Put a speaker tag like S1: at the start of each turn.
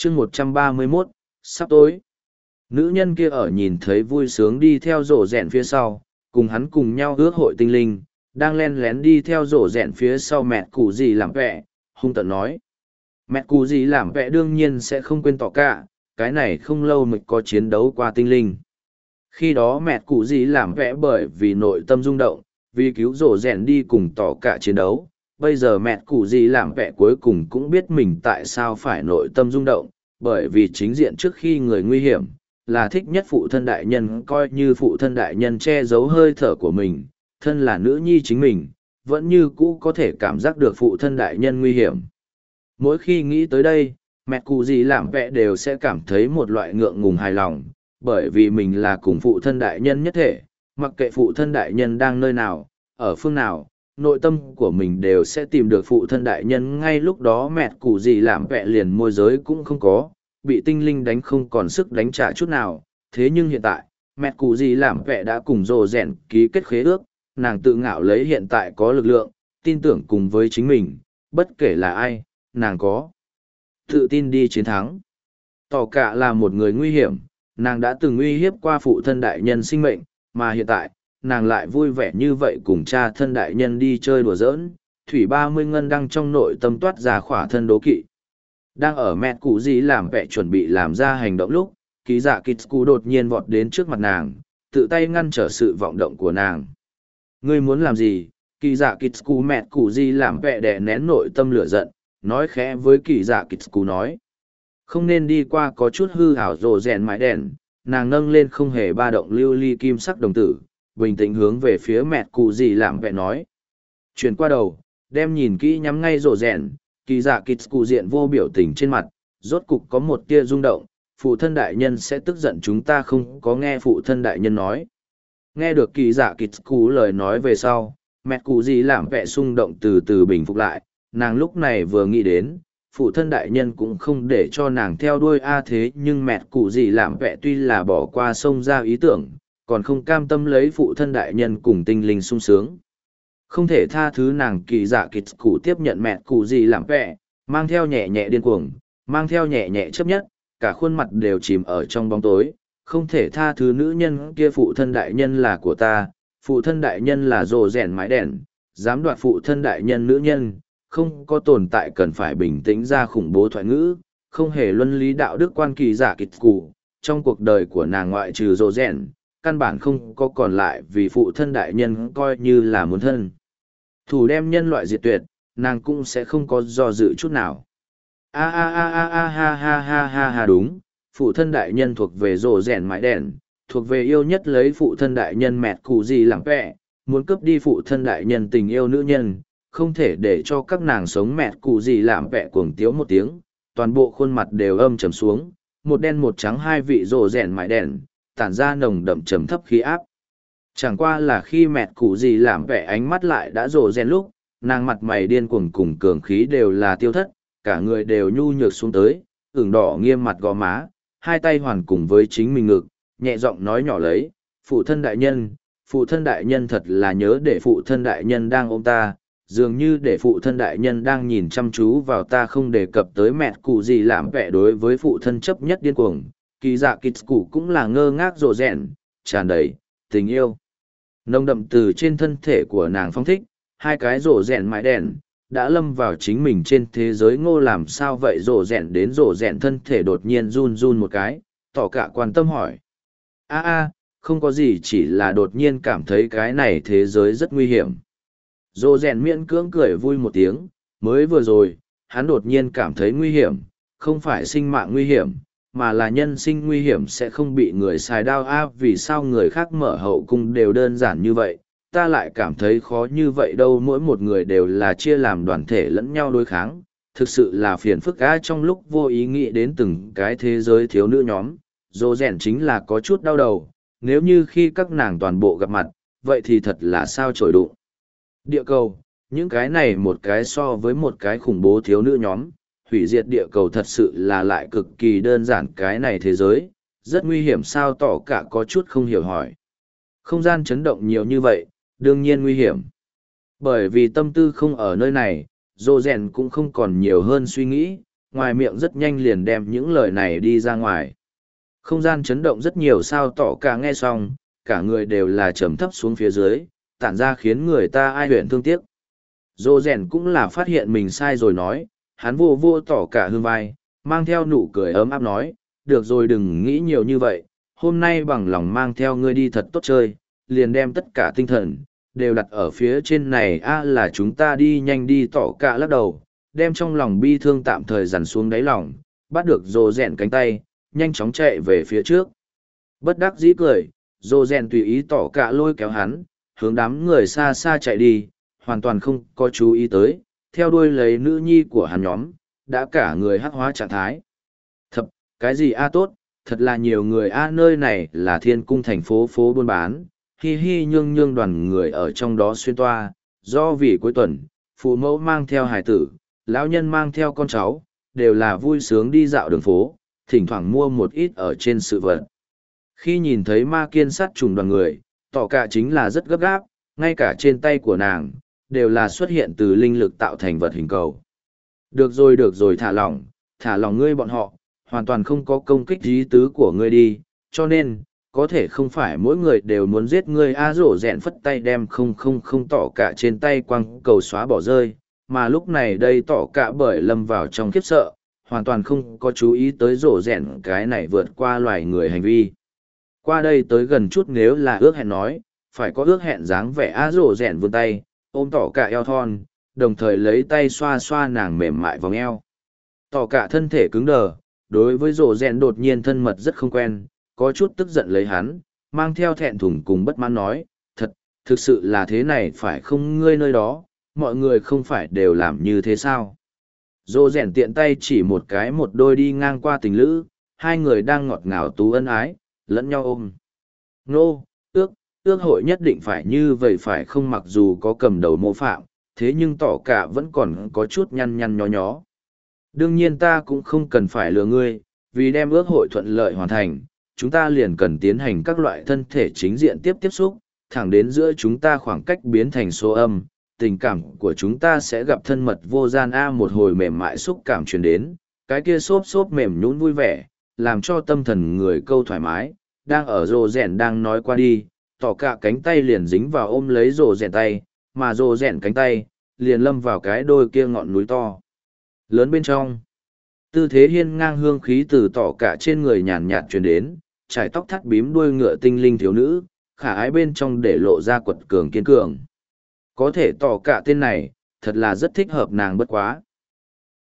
S1: chương 131, sắp tối. Nữ nhân kia ở nhìn thấy vui sướng đi theo rổ rẹn phía sau, cùng hắn cùng nhau ước hội tinh linh, đang len lén đi theo rổ rẹn phía sau mẹ cụ gì làm vẹ, hung tợn nói. Mẹ cụ gì làm vẹ đương nhiên sẽ không quên tỏ cả, cái này không lâu mới có chiến đấu qua tinh linh. Khi đó mẹ cụ gì làm vẽ bởi vì nội tâm rung động, vì cứu rổ rẹn đi cùng tỏ cả chiến đấu. Bây giờ mẹ cụ gì làm vẽ cuối cùng cũng biết mình tại sao phải nội tâm rung động, bởi vì chính diện trước khi người nguy hiểm, là thích nhất phụ thân đại nhân coi như phụ thân đại nhân che giấu hơi thở của mình, thân là nữ nhi chính mình, vẫn như cũ có thể cảm giác được phụ thân đại nhân nguy hiểm. Mỗi khi nghĩ tới đây, mẹ cụ gì làm vẽ đều sẽ cảm thấy một loại ngượng ngùng hài lòng, bởi vì mình là cùng phụ thân đại nhân nhất thể, mặc kệ phụ thân đại nhân đang nơi nào, ở phương nào, nội tâm của mình đều sẽ tìm được phụ thân đại nhân. Ngay lúc đó mẹ cụ gì làm vẽ liền môi giới cũng không có, bị tinh linh đánh không còn sức đánh trả chút nào. Thế nhưng hiện tại, mẹ cụ gì làm vẽ đã cùng rồ rèn ký kết khế ước, nàng tự ngạo lấy hiện tại có lực lượng, tin tưởng cùng với chính mình, bất kể là ai, nàng có tự tin đi chiến thắng. Tỏ cả là một người nguy hiểm, nàng đã từng uy hiếp qua phụ thân đại nhân sinh mệnh, mà hiện tại, nàng lại vui vẻ như vậy cùng cha thân đại nhân đi chơi đùa giỡn. Thủy 30 ngân đang trong nội tâm toát ra khỏa thân đố kỵ. Đang ở mẹ cụ gì làm vẻ chuẩn bị làm ra hành động lúc, ký giả Kitsuku đột nhiên vọt đến trước mặt nàng, tự tay ngăn trở sự vọng động của nàng. Ngươi muốn làm gì? Kỳ giả Kitsuku mẹ cụ gì làm vẻ đè nén nội tâm lửa giận, nói khẽ với kỳ giả Kitsuku nói. Không nên đi qua có chút hư hảo rồ rèn mái đèn, nàng nâng lên không hề ba động lưu ly kim sắc đồng tử, bình tĩnh hướng về phía mẹ cụ gì làm vẻ nói. Chuyển qua đầu, đem nhìn kỹ nhắm ngay rồ rèn, kỳ dạ Kitsuku diện vô biểu tình trên mặt, rốt cục có một tia rung động, phụ thân đại nhân sẽ tức giận chúng ta không có nghe phụ thân đại nhân nói. Nghe được kỳ dạ Kitsuku lời nói về sau, mẹ cụ gì làm vẻ xung động từ từ bình phục lại, nàng lúc này vừa nghĩ đến, phụ thân đại nhân cũng không để cho nàng theo đuôi thế nhưng mẹ cụ gì làm vẻ tuy là bỏ qua sông ra ý tưởng, còn không cam tâm lấy phụ thân đại nhân cùng tinh linh sung sướng. Không thể tha thứ nàng kỳ dạ Kitsuku tiếp nhận mẹ cụ gì làm vẻ, mang theo nhẹ nhẹ điên cuồng, mang theo nhẹ nhẹ chấp nhất, cả khuôn mặt đều chìm ở trong bóng tối. Không thể tha thứ nữ nhân kia phụ thân đại nhân là của ta, phụ thân đại nhân là rồ rèn mái đèn, dám đoạt phụ thân đại nhân nữ nhân, không có tồn tại cần phải bình tĩnh ra khủng bố thoại ngữ, không hề luân lý đạo đức quan kỳ giả Kitsuku. Trong cuộc đời của nàng ngoại trừ rồ rèn, căn bản không có còn lại vì phụ thân đại nhân coi như là muốn thân. Thủ đem nhân loại diệt tuyệt, nàng cũng sẽ không có do dự chút nào. Ha ha đúng, phụ thân đại nhân thuộc về rồ rèn mãi đèn, thuộc về yêu nhất lấy phụ thân đại nhân mẹt cụ gì làm vẹ, muốn cướp đi phụ thân đại nhân tình yêu nữ nhân, không thể để cho các nàng sống mẹt cụ gì làm vẹ cuồng tiếu một tiếng, toàn bộ khuôn mặt đều âm trầm xuống, một đen một trắng hai vị rồ rèn mãi đèn, tản ra nồng đậm trầm thấp khí áp. Chẳng qua là khi mẹt cụ gì làm vẻ ánh mắt lại đã rồ rèn lúc, nàng mặt mày điên cuồng cùng cường khí đều là tiêu thất, cả người đều nhu nhược xuống tới, ửng đỏ nghiêm mặt gò má, hai tay hoàn cùng với chính mình ngực, nhẹ giọng nói nhỏ lấy, phụ thân đại nhân thật là nhớ để phụ thân đại nhân đang ôm ta, dường như để phụ thân đại nhân đang nhìn chăm chú vào ta không đề cập tới mẹt cụ gì làm vẻ đối với phụ thân chấp nhất điên cuồng. Kỳ dạ Kitsuku cũng là ngơ ngác rồ rèn, tràn đầy tình yêu nồng đậm từ trên thân thể của nàng phong thích, hai cái rồ rèn mái đèn đã lâm vào chính mình trên thế giới ngô. Làm sao vậy? Rồ rèn đến rồ rèn thân thể đột nhiên run run một cái, tỏ cả quan tâm hỏi. Không có gì, chỉ là đột nhiên cảm thấy cái này thế giới rất nguy hiểm. Rồ rèn miễn cưỡng cười vui một tiếng, mới vừa rồi hắn đột nhiên cảm thấy nguy hiểm, không phải sinh mạng nguy hiểm, mà là nhân sinh nguy hiểm sẽ không bị người xài đao. Vì sao người khác mở hậu cung đều đơn giản như vậy, ta lại cảm thấy khó như vậy đâu. Mỗi một người đều là chia làm đoàn thể lẫn nhau đối kháng, thực sự là phiền phức. Trong lúc vô ý nghĩ đến từng cái thế giới thiếu nữ nhóm, dô rèn chính là có chút đau đầu, nếu như khi các nàng toàn bộ gặp mặt, vậy thì thật là sao trổi đụng. Địa cầu, những cái này một cái so với một cái khủng bố thiếu nữ nhóm, hủy diệt địa cầu thật sự là lại cực kỳ đơn giản. Cái này thế giới rất nguy hiểm sao? Tỏ cả có chút không hiểu hỏi. Không gian chấn động nhiều như vậy, đương nhiên nguy hiểm. Bởi vì tâm tư không ở nơi này, dô rèn cũng không còn nhiều hơn suy nghĩ, ngoài miệng rất nhanh liền đem những lời này đi ra ngoài. Không gian chấn động rất nhiều sao tỏ cả nghe xong, cả người đều là trầm thấp xuống phía dưới, tản ra khiến người ta ai huyện thương tiếc. Dô rèn cũng là phát hiện mình sai rồi nói, hắn vô vô tỏ cả hương vai, mang theo nụ cười ấm áp nói, được rồi đừng nghĩ nhiều như vậy, hôm nay bằng lòng mang theo ngươi đi thật tốt chơi, liền đem tất cả tinh thần, đều đặt ở phía trên này là chúng ta đi nhanh đi tỏ cả lắc đầu, đem trong lòng bi thương tạm thời dằn xuống đáy lòng, bắt được dô rèn cánh tay, nhanh chóng chạy về phía trước. Bất đắc dĩ cười, dô rèn tùy ý tỏ cả lôi kéo hắn, hướng đám người xa xa chạy đi, hoàn toàn không có chú ý tới, theo đuôi lấy nữ nhi của hắn nhóm, đã cả người hắc hóa trạng thái. Thập, cái gì tốt, thật là nhiều người nơi này là thiên cung thành phố phố buôn bán, hi hi nhương nhương đoàn người ở trong đó xuyên toa, do vì cuối tuần, phụ mẫu mang theo hài tử, lão nhân mang theo con cháu, đều là vui sướng đi dạo đường phố, thỉnh thoảng mua một ít ở trên sự vật. Khi nhìn thấy ma kiên sát trùng đoàn người, tỏ cả chính là rất gấp gáp, ngay cả trên tay của nàng, đều là xuất hiện từ linh lực tạo thành vật hình cầu. Được rồi thả lỏng ngươi bọn họ, hoàn toàn không có công kích ý tứ của ngươi đi, cho nên, có thể không phải mỗi người đều muốn giết ngươi rổ rẹn phất tay đem không tỏ cả trên tay quăng cầu xóa bỏ rơi, mà lúc này đây tỏ cả bởi lâm vào trong khiếp sợ, hoàn toàn không có chú ý tới rổ rẹn cái này vượt qua loài người hành vi. Qua đây tới gần chút nếu là ước hẹn nói, phải có ước hẹn dáng vẻ rổ rẹn vươn tay, ôm tỏ cả eo thon, đồng thời lấy tay xoa xoa nàng mềm mại vòng eo. Tỏ cả thân thể cứng đờ, đối với rổ rẹn đột nhiên thân mật rất không quen, có chút tức giận lấy hắn, mang theo thẹn thùng cùng bất mãn nói, thực sự là thế này phải không ngươi nơi đó, mọi người không phải đều làm như thế sao? Rổ rẹn tiện tay chỉ một cái một đôi đi ngang qua tình lữ, hai người đang ngọt ngào tú ân ái, lẫn nhau ôm. Nô, ước hội nhất định phải như vậy phải không, mặc dù có cầm đầu mô phạm, thế nhưng tỏ cả vẫn còn có chút nhăn nhăn nhó nhó. Đương nhiên ta cũng không cần phải lừa ngươi, vì đem ước hội thuận lợi hoàn thành, chúng ta liền cần tiến hành các loại thân thể chính diện tiếp xúc, thẳng đến giữa chúng ta khoảng cách biến thành số âm, tình cảm của chúng ta sẽ gặp thân mật vô gian một hồi mềm mại xúc cảm truyền đến, cái kia xốp mềm nhũn vui vẻ, làm cho tâm thần người câu thoải mái, đang ở rồ rèn đang nói qua đi, tỏ cả cánh tay liền dính vào ôm lấy rồ rèn tay, mà rồ rèn cánh tay, liền lâm vào cái đôi kia ngọn núi to. Lớn bên trong, tư thế hiên ngang hương khí từ tỏ cả trên người nhàn nhạt truyền đến, trải tóc thắt bím đuôi ngựa tinh linh thiếu nữ, khả ái bên trong để lộ ra quật cường kiên cường. Có thể tỏ cả tên này, thật là rất thích hợp nàng bất quá.